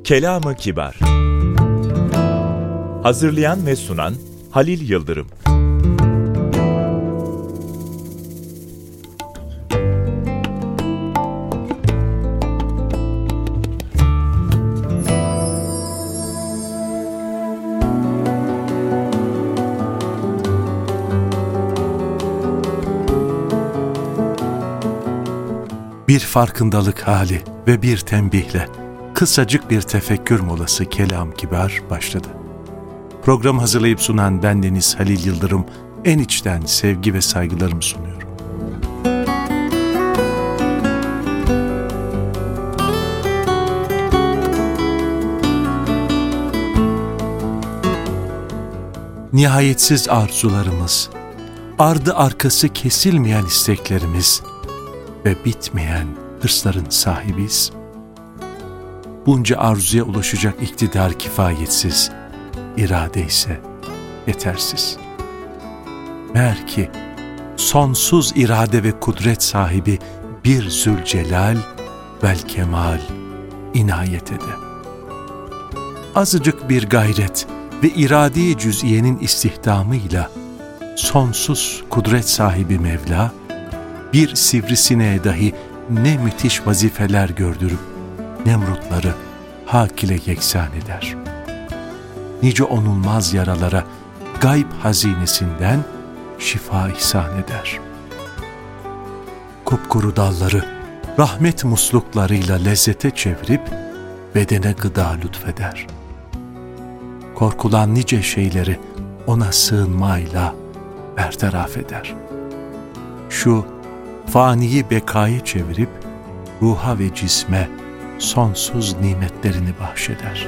Kelam-ı Kibar. Hazırlayan ve sunan Halil Yıldırım. Bir farkındalık hali ve bir tembihle kısacık bir tefekkür molası Kelam Kibar başladı. Program hazırlayıp sunan bendeniz Halil Yıldırım, en içten sevgi ve saygılarımı sunuyorum. Nihayetsiz arzularımız, ardı arkası kesilmeyen isteklerimiz ve bitmeyen hırsların sahibiyiz. Bunca arzuya ulaşacak iktidar kifayetsiz, irade ise yetersiz. Meğer ki sonsuz irade ve kudret sahibi bir Zülcelal vel Kemal inayet ede. Azıcık bir gayret ve irade-i cüz'iyenin istihdamıyla sonsuz kudret sahibi Mevla, bir sivrisineğe dahi ne müthiş vazifeler gördürüp Nemrutları hak ile yeksan eder. Nice onulmaz yaralara gayb hazinesinden şifa ihsan eder. Kupkuru dalları rahmet musluklarıyla lezzete çevirip bedene gıda lütfeder. Korkulan nice şeyleri ona sığınmayla bertaraf eder. Şu faniyi bekaya çevirip ruha ve cisme sonsuz nimetlerini bahşeder.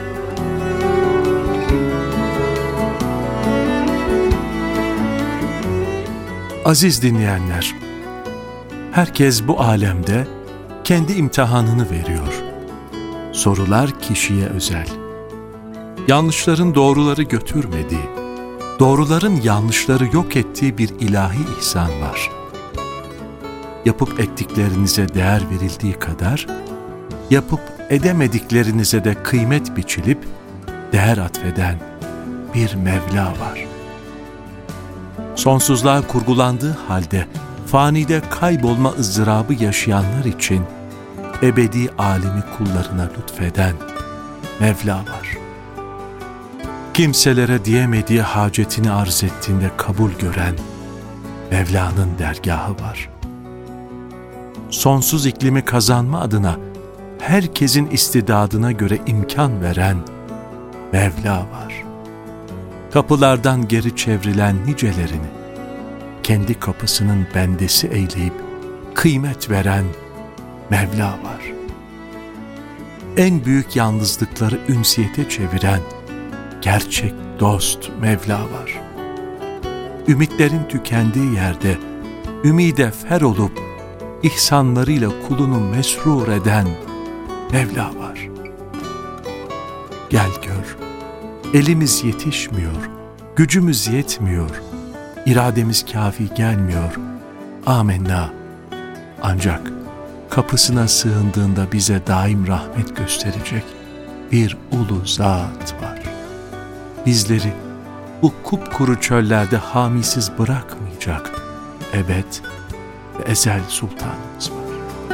Aziz dinleyenler, herkes bu alemde kendi imtihanını veriyor. Sorular kişiye özel. Yanlışların doğruları götürmediği, doğruların yanlışları yok ettiği bir ilahi ihsan var. Yapıp ettiklerinize değer verildiği kadar, yapıp edemediklerinize de kıymet biçilip değer atfeden bir Mevla var. Sonsuzluğa kurgulandığı halde fanide kaybolma ızdırabı yaşayanlar için ebedi alemi kullarına lütfeden Mevla var. Kimselere diyemediği hacetini arz ettiğinde kabul gören Mevla'nın dergahı var. Sonsuz iklimi kazanma adına herkesin istidadına göre imkan veren Mevla var. Kapılardan geri çevrilen nicelerini kendi kapısının bendesi eyleyip kıymet veren Mevla var. En büyük yalnızlıkları ünsiyete çeviren gerçek dost Mevla var. Ümitlerin tükendiği yerde ümide fer olup ihsanlarıyla kulunu mesrur eden Mevla var. Gel gör, elimiz yetişmiyor, gücümüz yetmiyor, irademiz kafi gelmiyor. Amenna. Ancak kapısına sığındığında bize daim rahmet gösterecek bir ulu zat var. Bizleri bu kupkuru çöllerde hamisiz bırakmayacak ebed ve ezel sultanımız var.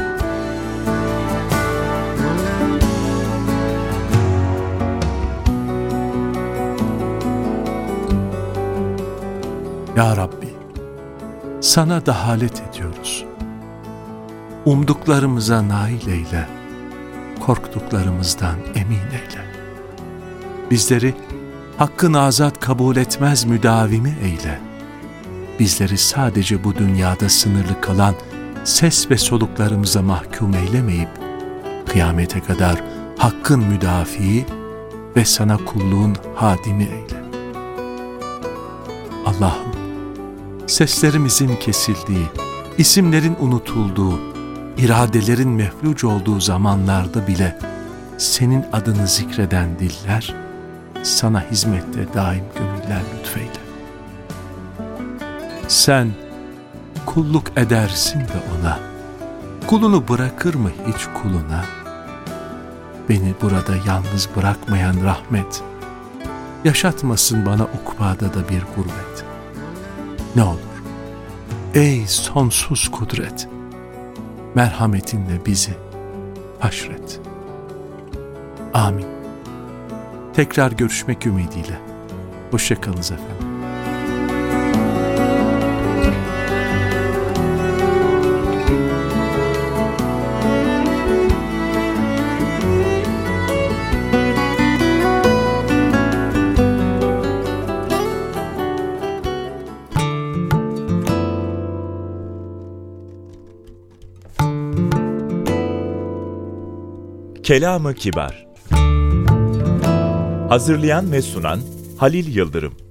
Ya Rabbi, sana dahalet ediyoruz. Umduklarımıza nail eyle, korktuklarımızdan emin eyle. Bizleri hakkın azat kabul etmez müdavimi eyle. Bizleri sadece bu dünyada sınırlı kalan ses ve soluklarımıza mahkum eylemeyip, kıyamete kadar hakkın müdafii ve sana kulluğun hadimi eyle. Allah'ım, seslerimizin kesildiği, isimlerin unutulduğu, iradelerin mefluc olduğu zamanlarda bile senin adını zikreden diller, sana hizmette daim gönüller lütfeyle. Sen kulluk edersin de ona, kulunu bırakır mı hiç kuluna? beni burada yalnız bırakmayan rahmet, yaşatmasın bana ukbada da bir gurbet. Ne olur, ey sonsuz kudret, merhametinle bizi haşret. Amin. Tekrar görüşmek ümidiyle. Hoşça kalınız efendim. Kelamı Kibar. Hazırlayan ve sunan Halil Yıldırım.